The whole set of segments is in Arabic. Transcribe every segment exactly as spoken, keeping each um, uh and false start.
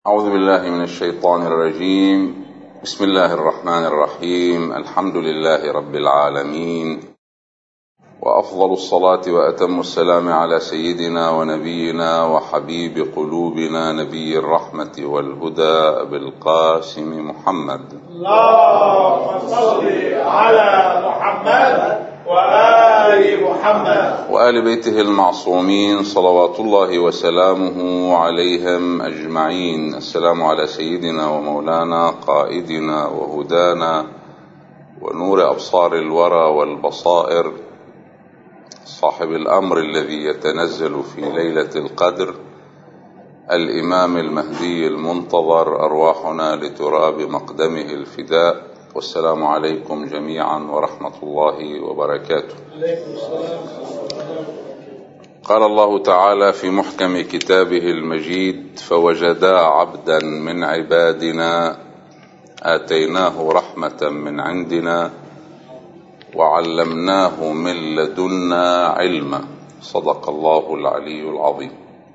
أعوذ بالله من الشيطان الرجيم. بسم الله الرحمن الرحيم. الحمد لله رب العالمين، وأفضل الصلاة وأتم السلام على سيدنا ونبينا وحبيب قلوبنا نبي الرحمة والهدى أبي القاسم محمد. اللهم صل على محمد وآل محمد وآل بيته المعصومين صلوات الله وسلامه عليهم أجمعين. السلام على سيدنا ومولانا قائدنا وهدانا ونور أبصار الورى والبصائر، صاحب الأمر الذي يتنزل في ليلة القدر، الإمام المهدي المنتظر، أرواحنا لتراب مقدمه الفداء. والسلام عليكم جميعا ورحمة الله وبركاته. قال الله تعالى في محكم كتابه المجيد: فوجدا عبدا من عبادنا آتيناه رحمة من عندنا وعلمناه من لدنا علما. صدق الله العلي العظيم.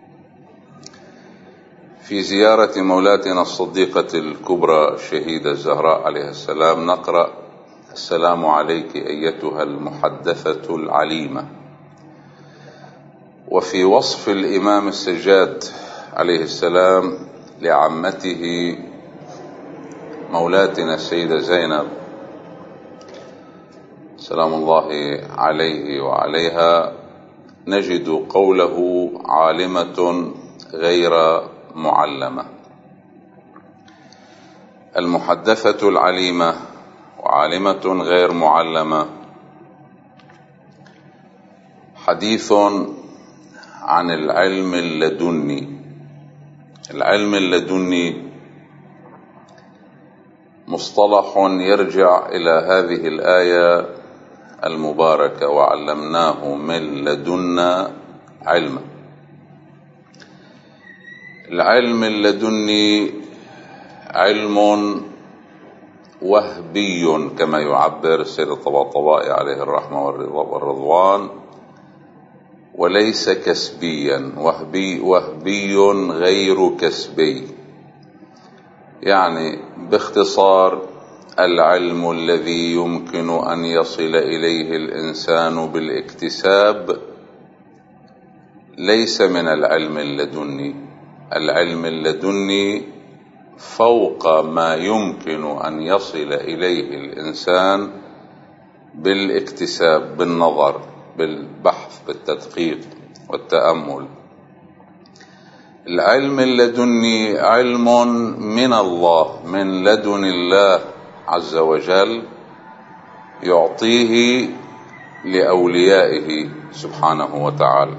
في زيارة مولاتنا الصديقة الكبرى الشهيدة الزهراء عليه السلام نقرأ: السلام عليك أيتها المحدثة العليمة. وفي وصف الإمام السجاد عليه السلام لعمته مولاتنا السيدة زينب سلام الله عليه وعليها، نجد قوله: عالمة غير معلمة. المحدثة العليمة وعالمة غير معلمة حديث عن العلم اللدني. العلم اللدني مصطلح يرجع إلى هذه الآية المباركة: وعلمناه من لدنا علما. العلم اللدني علم وهبي كما يعبر سيد الطباطبائي عليه الرحمة والرضوان، وليس كسبيا. وهبي وهبي غير كسبي، يعني باختصار العلم الذي يمكن أن يصل إليه الإنسان بالاكتساب ليس من العلم اللدني. العلم اللدني فوق ما يمكن أن يصل إليه الإنسان بالاكتساب، بالنظر، بالبحث، بالتدقيق والتأمل. العلم اللدني علم من الله، من لدن الله عز وجل، يعطيه لأوليائه سبحانه وتعالى.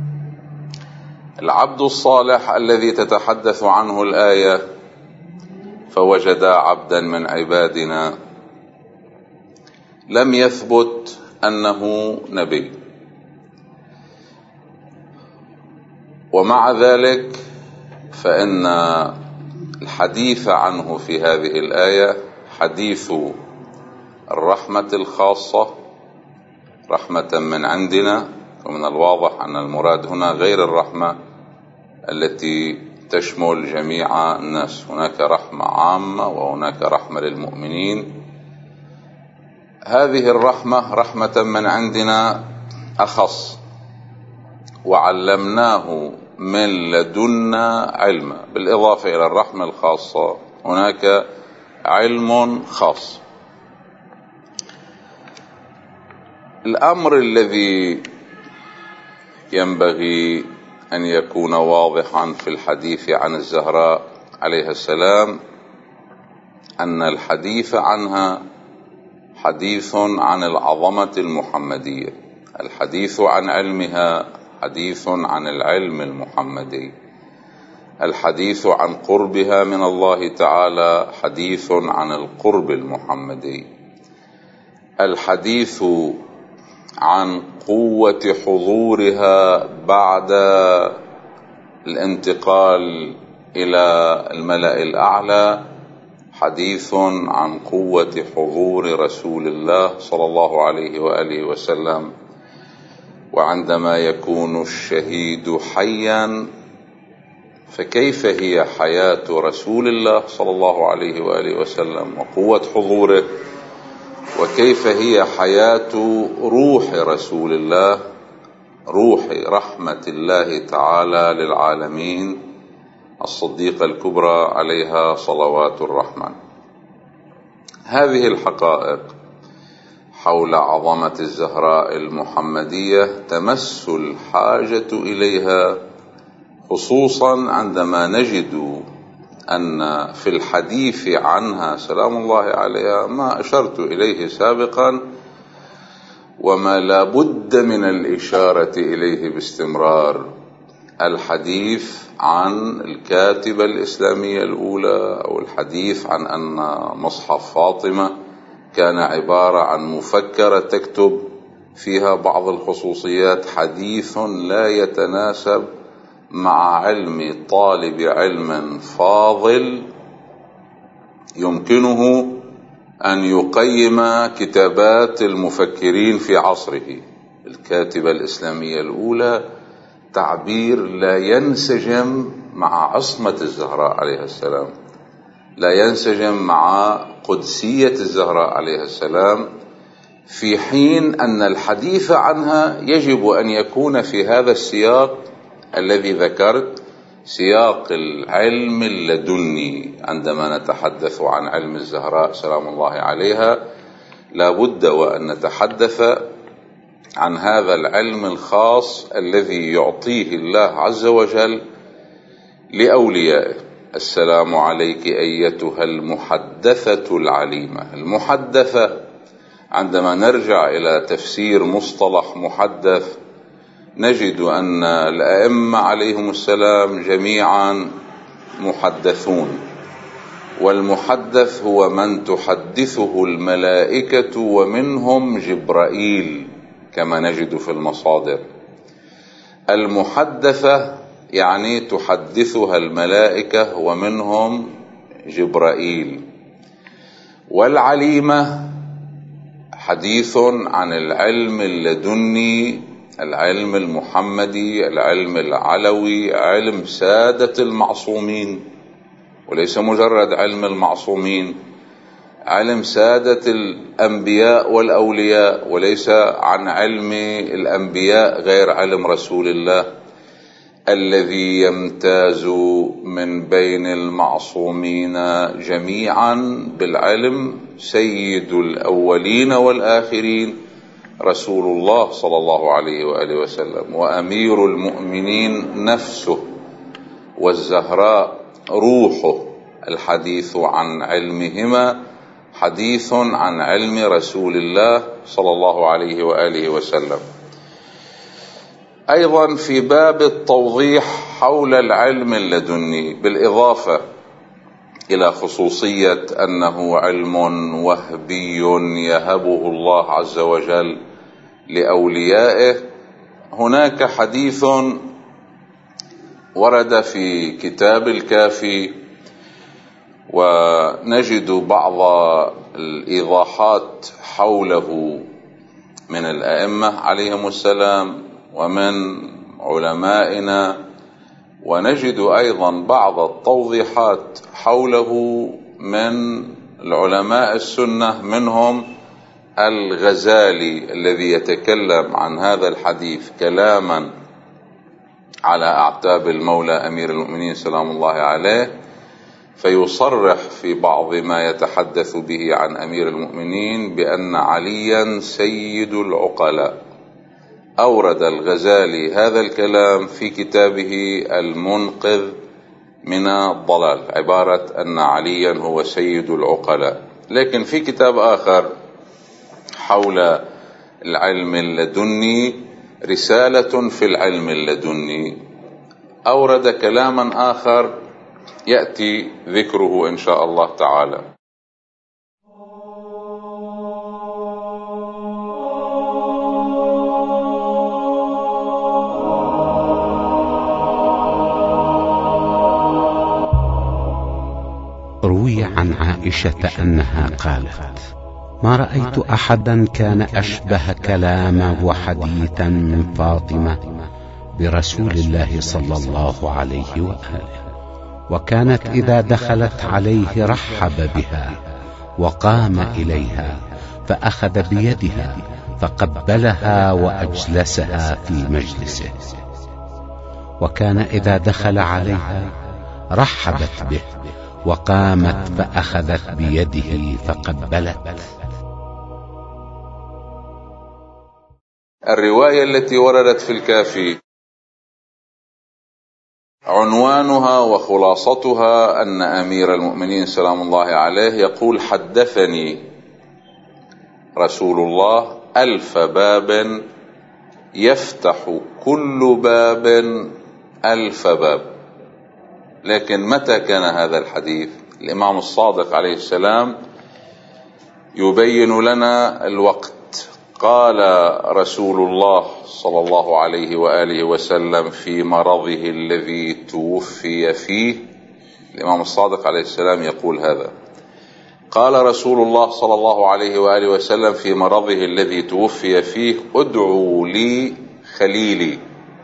العبد الصالح الذي تتحدث عنه الآية: فوجدا عبدا من عبادنا، لم يثبت أنه نبي، ومع ذلك فإن الحديث عنه في هذه الآية حديث الرحمة الخاصة، رحمة من عندنا. ومن الواضح أن المراد هنا غير الرحمة التي تشمل جميع الناس، هناك رحمة عامة وهناك رحمة للمؤمنين. هذه الرحمة رحمة من عندنا أخص: وعلمناه من لدنا علما. بالإضافة إلى الرحمة الخاصة هناك علم خاص. الأمر الذي ينبغي أن يكون واضحا في الحديث عن الزهراء عليها السلام أن الحديث عنها حديث عن العظمة المحمدية، الحديث عن علمها حديث عن العلم المحمدي، الحديث عن قربها من الله تعالى حديث عن القرب المحمدي، الحديث عن قوة حضورها بعد الانتقال إلى الملأ الأعلى حديث عن قوة حضور رسول الله صلى الله عليه وآله وسلم. وعندما يكون الشهيد حيا فكيف هي حياة رسول الله صلى الله عليه وآله وسلم وقوة حضوره، وكيف هي حياة روح رسول الله، روح رحمة الله تعالى للعالمين الصديقة الكبرى عليها صلوات الرحمن. هذه الحقائق حول عظمة الزهراء المحمدية تمس الحاجة إليها، خصوصا عندما نجد أن في الحديث عنها سلام الله عليها ما أشرت إليه سابقا، وما لا بد من الإشارة إليه باستمرار، الحديث عن الكاتبة الإسلامية الأولى، أو الحديث عن أن مصحف فاطمة كان عبارة عن مفكرة تكتب فيها بعض الخصوصيات، حديث لا يتناسب مع علم طالب علم فاضل يمكنه أن يقيم كتابات المفكرين في عصره. الكاتبة الإسلامية الأولى تعبير لا ينسجم مع عصمة الزهراء عليها السلام، لا ينسجم مع قدسية الزهراء عليها السلام، في حين أن الحديث عنها يجب أن يكون في هذا السياق الذي ذكرت، سياق العلم اللدني. عندما نتحدث عن علم الزهراء سلام الله عليها لا بد وأن نتحدث عن هذا العلم الخاص الذي يعطيه الله عز وجل لأوليائه. السلام عليك أيتها المحدثة العليمة. المحدثة عندما نرجع إلى تفسير مصطلح محدث نجد أن الأئمة عليهم السلام جميعا محدثون، والمحدث هو من تحدثه الملائكة ومنهم جبرائيل كما نجد في المصادر. المحدثة يعني تحدثها الملائكة ومنهم جبرائيل. والعليمة حديث عن العلم اللدني، العلم المحمدي، العلم العلوي، علم سادة المعصومين، وليس مجرد علم المعصومين، علم سادة الأنبياء والأولياء، وليس عن علم الأنبياء غير علم رسول الله الذي يمتاز من بين المعصومين جميعا بالعلم، سيد الأولين والآخرين رسول الله صلى الله عليه وآله وسلم، وأمير المؤمنين نفسه، والزهراء روحه. الحديث عن علمهما حديث عن علم رسول الله صلى الله عليه وآله وسلم. أيضا في باب التوضيح حول العلم اللدني، بالإضافة إلى خصوصية أنه علم وهبي يهبه الله عز وجل لأوليائه، هناك حديث ورد في كتاب الكافي، ونجد بعض الإيضاحات حوله من الأئمة عليهم السلام ومن علمائنا، ونجد أيضا بعض التوضيحات حوله من العلماء السنة، منهم الغزالي الذي يتكلم عن هذا الحديث كلاما على أعتاب المولى أمير المؤمنين سلام الله عليه، فيصرح في بعض ما يتحدث به عن أمير المؤمنين بأن عليا سيد العقلاء. أورد الغزالي هذا الكلام في كتابه المنقذ من الضلال، عبارة أن عليا هو سيد العقلاء. لكن في كتاب آخر حول العلم اللدني، رسالة في العلم اللدني، أورد كلاما آخر يأتي ذكره إن شاء الله تعالى. روي عن عائشة أنها قالت: ما رأيت أحدا كان أشبه كلاما وحديثا من فاطمة برسول الله صلى الله عليه وآله. وكانت إذا دخلت عليه رحب بها وقام إليها فأخذ بيدها فقبلها وأجلسها في مجلسه. وكان إذا دخل عليها رحبت به وقامت فأخذت بيده فقبلت. الرواية التي وردت في الكافي عنوانها وخلاصتها أن أمير المؤمنين سلام الله عليه يقول: حدثني رسول الله ألف باب يفتح كل باب ألف باب. لكن متى كان هذا الحديث؟ الإمام الصادق عليه السلام يبين لنا الوقت. قال رسول الله صلى الله عليه وآله وسلم في مرضه الذي توفي فيه، الإمام الصادق عليه السلام يقول هذا: قال رسول الله صلى الله عليه وآله وسلم في مرضه الذي توفي فيه: ادعوا لي خليلي.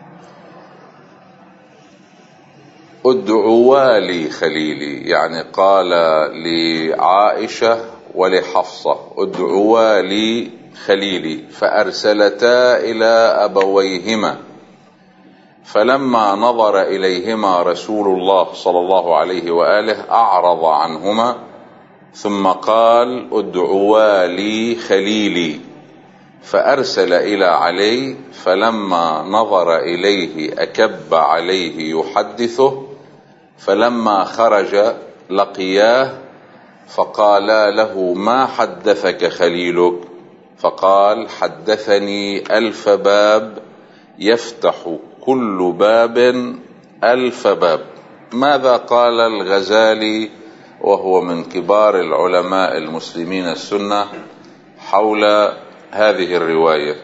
ادعوا لي خليلي، يعني قال لعائشة ولحفصة: ادعوا لي خليلي، فأرسلتا إلى أبويهما، فلما نظر إليهما رسول الله صلى الله عليه وآله أعرض عنهما، ثم قال: ادعوا لي خليلي، فأرسل إلى علي، فلما نظر إليه أكب عليه يحدثه، فلما خرج لقياه فقالا له: ما حدثك خليلك؟ فقال: حدثني ألف باب يفتح كل باب ألف باب. ماذا قال الغزالي وهو من كبار العلماء المسلمين السنة حول هذه الرواية؟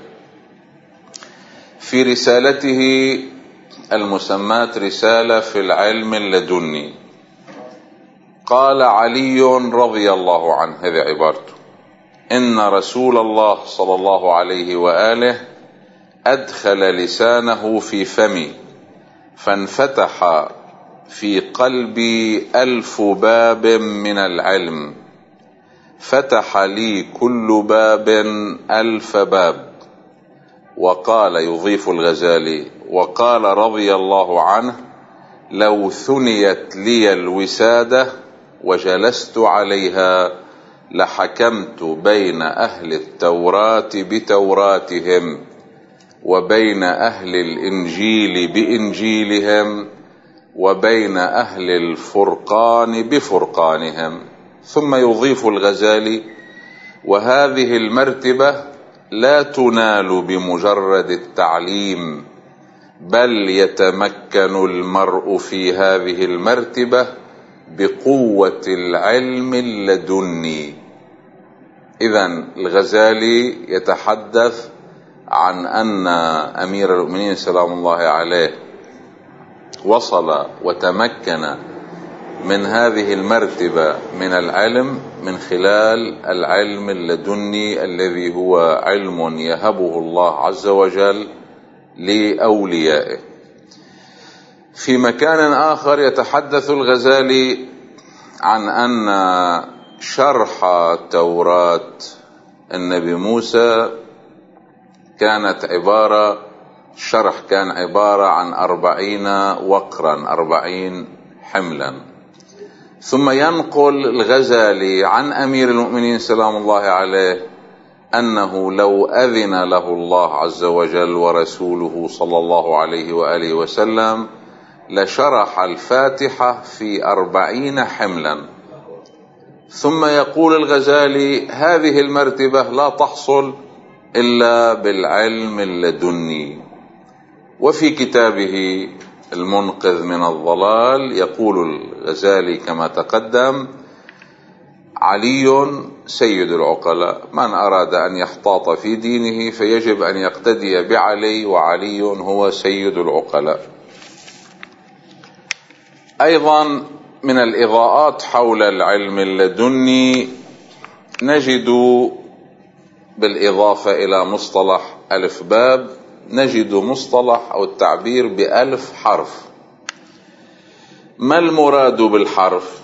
في رسالته المسماة رسالة في العلم اللدني قال علي رضي الله عنه، هذه عبارته: إن رسول الله صلى الله عليه وآله أدخل لسانه في فمي فانفتح في قلبي ألف باب من العلم، فتح لي كل باب ألف باب. وقال، يضيف الغزالي: وقال رضي الله عنه: لو ثنيت لي الوسادة وجلست عليها لحكمت بين أهل التوراة بتوراتهم وبين أهل الإنجيل بإنجيلهم وبين أهل الفرقان بفرقانهم. ثم يضيف الغزالي: وهذه المرتبة لا تنال بمجرد التعليم، بل يتمكن المرء في هذه المرتبة بقوة العلم اللدني. إذن الغزالي يتحدث عن أن أمير المؤمنين سلام الله عليه وصل وتمكن من هذه المرتبة من العلم من خلال العلم اللدني الذي هو علم يهبه الله عز وجل لأوليائه. في مكان آخر يتحدث الغزالي عن أن شرح توراة النبي موسى كانت عبارة شرح كان عبارة عن أربعين وقرا، أربعين حملا. ثم ينقل الغزالي عن أمير المؤمنين سلام الله عليه أنه لو أذن له الله عز وجل ورسوله صلى الله عليه وآله وسلم لشرح الفاتحة في أربعين حملا. ثم يقول الغزالي: هذه المرتبة لا تحصل إلا بالعلم اللدني. وفي كتابه المنقذ من الضلال يقول الغزالي كما تقدم: علي سيد العقلاء، من أراد أن يحتاط في دينه فيجب أن يقتدي بعلي، وعلي هو سيد العقلاء. أيضا من الإضاءات حول العلم اللدني نجد بالإضافة إلى مصطلح ألف باب نجد مصطلح أو التعبير بألف حرف. ما المراد بالحرف؟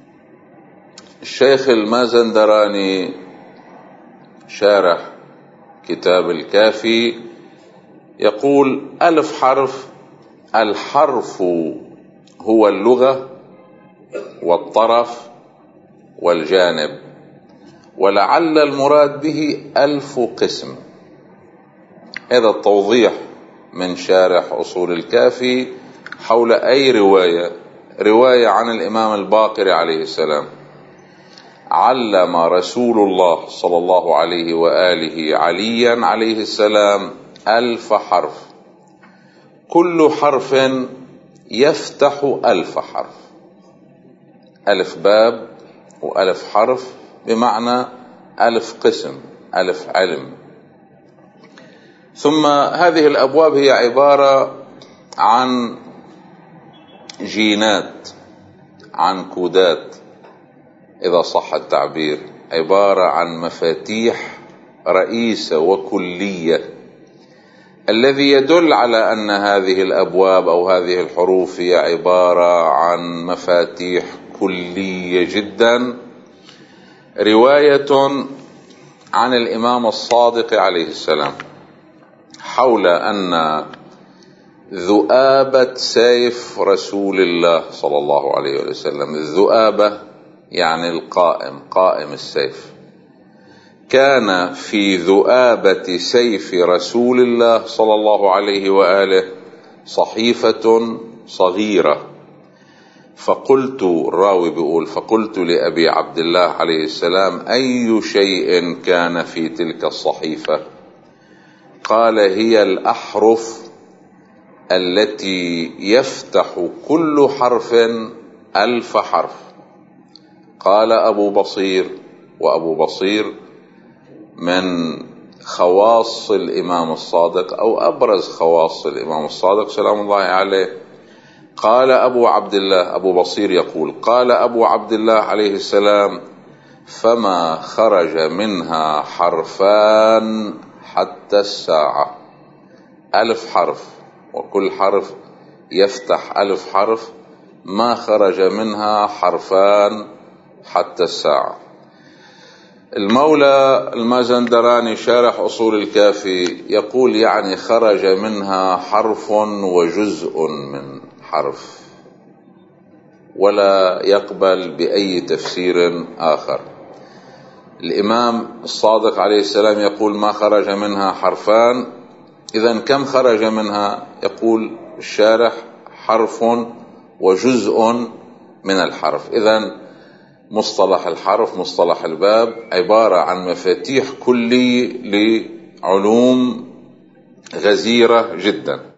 الشيخ المازندراني شارح كتاب الكافي يقول: ألف حرف، الحرف هو اللغة والطرف والجانب، ولعل المراد به ألف قسم. هذا التوضيح من شارح أصول الكافي حول أي رواية رواية عن الإمام الباقر عليه السلام: علم رسول الله صلى الله عليه وآله عليا عليه السلام ألف حرف، كل حرف يفتح ألف حرف. ألف باب وألف حرف بمعنى ألف قسم، ألف علم. ثم هذه الأبواب هي عبارة عن جينات، عن كودات إذا صح التعبير، عبارة عن مفاتيح رئيسة وكلية، الذي يدل على أن هذه الأبواب أو هذه الحروف هي عبارة عن مفاتيح كلية جدا. رواية عن الإمام الصادق عليه السلام حول أن ذؤابة سيف رسول الله صلى الله عليه وسلم، الذؤابة يعني القائم، قائم السيف، كان في ذؤابة سيف رسول الله صلى الله عليه وآله صحيفة صغيرة. فقلت، الراوي بيقول: فقلت لأبي عبد الله عليه السلام: أي شيء كان في تلك الصحيفة؟ قال: هي الأحرف التي يفتح كل حرف ألف حرف. قال أبو بصير، وأبو بصير من خواص الإمام الصادق أو أبرز خواص الإمام الصادق سلام الله عليه. قال أبو عبد الله، أبو بصير يقول: قال أبو عبد الله عليه السلام: فما خرج منها حرفان حتى الساعة. ألف حرف، وكل حرف يفتح ألف حرف، ما خرج منها حرفان حتى الساعة. المولى المازندراني شارح أصول الكافي يقول: يعني خرج منها حرف وجزء من حرف، ولا يقبل بأي تفسير آخر. الإمام الصادق عليه السلام يقول: ما خرج منها حرفان، إذن كم خرج منها؟ يقول الشارح: حرف وجزء من الحرف. إذن مصطلح الحرف، مصطلح الباب، عبارة عن مفاتيح كلي لعلوم غزيرة جدا.